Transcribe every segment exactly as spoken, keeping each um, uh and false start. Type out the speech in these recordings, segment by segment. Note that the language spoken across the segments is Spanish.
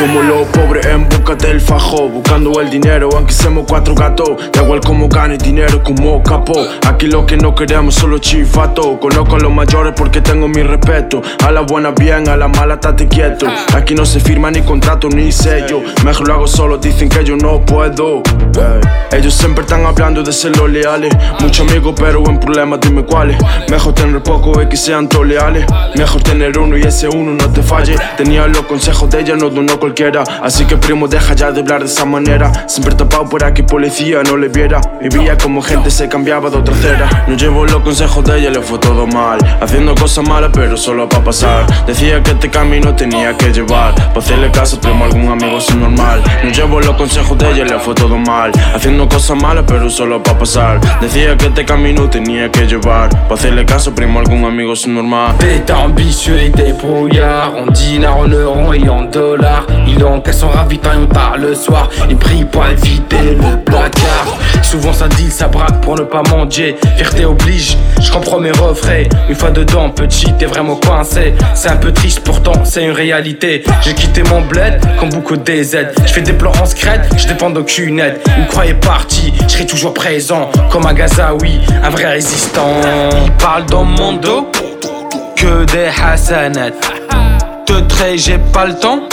Somos los pobres en busca del fajo, buscando el dinero aunque seamos cuatro gatos. Da igual como gane dinero como capo. Aquí lo que no queremos solo chifato. Conozco a los mayores porque tengo mi respeto. A la buena bien, a la mala estate quieto. Aquí no se firma ni contrato ni sello. Mejor lo hago solo, dicen que yo no puedo. Ellos siempre están hablando de ser los leales. Muchos amigos pero en problemas dime cuáles. Mejor tener poco y que sean todos leales. Mejor tener uno y ese uno no te falle. Tenía los consejos de ella, no de uno cualquiera. Así que primo deja ya de hablar de esa manera. Siempre tapado para que policía no le viera. Vivía como gente se cambiaba de otra acera. No llevo los consejos de ella, le fue todo mal. Haciendo cosas malas pero solo pa' pasar. Decía que este camino tenía que llevar. Pa' hacerle caso primo a algún amigo es normal. No llevo los consejos de ella, le fue todo mal. Haciendo cosas malas pero solo pa' pasar. Decía que este camino tenía que llevar. Pa' hacerle caso primo a algún amigo es normal. T'es ambitieux et débrouillard. On dinard en euros et en dollars. Il encaisse son ravitaillement tard le soir. Il prie pour éviter le placard. Souvent ça deal, ça braque pour ne pas manger. Fierté oblige, je comprends mes refrains. Une fois dedans, petit, t'es vraiment coincé. C'est un peu triste pourtant, c'est une réalité. J'ai quitté mon bled comme beaucoup de D Z. Je fais des plans en scred, je dépends d'aucune aide. Ils me croyaient parti, je serai toujours présent. Comme un Gazaoui, un vrai résistant. Ils parlent dans mon dos que des hasanat. Te traiter, j'ai pas le temps.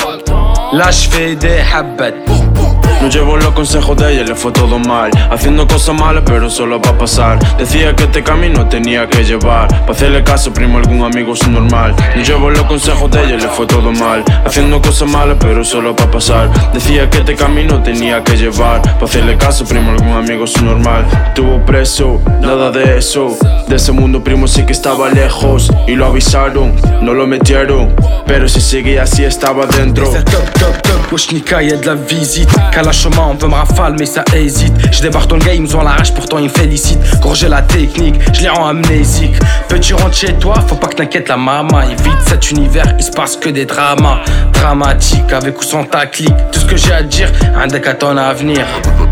Là je fais des habats. No llevo los consejos de ella, le fue todo mal. Haciendo cosas malas pero solo pa' pasar. Decía que este camino tenía que llevar. Pa' hacerle caso primo a algún amigo es normal. No llevo los consejos de ella, le fue todo mal. Haciendo cosas malas pero solo pa' pasar. Decía que este camino tenía que llevar. Pa' hacerle caso primo a algún amigo es normal. Estuvo preso, nada de eso. De ese mundo primo sí que estaba lejos. Y lo avisaron, no lo metieron. Pero si seguía así estaba dentro. C'est top top top, wesh Nika y'a de la visite. Chemin, on veut me rafale mais ça hésite. Je débarque dans le game, ils ont la rage, pourtant ils me félicitent. Quand j'ai la technique, je les rends amnésiques. Petit rentre chez toi, faut pas que t'inquiètes la maman. Évite cet univers, il se passe que des dramas. Dramatiques, avec ou sans ta clique. Tout ce que j'ai à dire, un deck à ton avenir.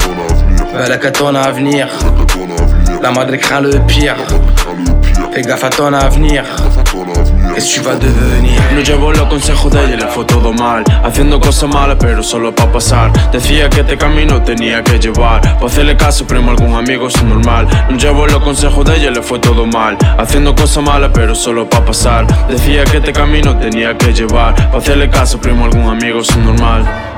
Un deck à ton avenir. La madre craint le pire. Fais gaffe à ton avenir. Qu'est-ce que tu vas devenir? No llevo los consejos de ella, le fue todo mal. Haciendo cosas malas pero solo pa' pasar. Decía que este camino tenía que llevar. Pa' hacerle caso primo a algún amigo es normal. No llevo los consejos de ella, le fue todo mal. Haciendo cosas malas pero solo pa' pasar. Decía que este camino tenía que llevar. Pa' hacerle caso primo a algún amigo es normal.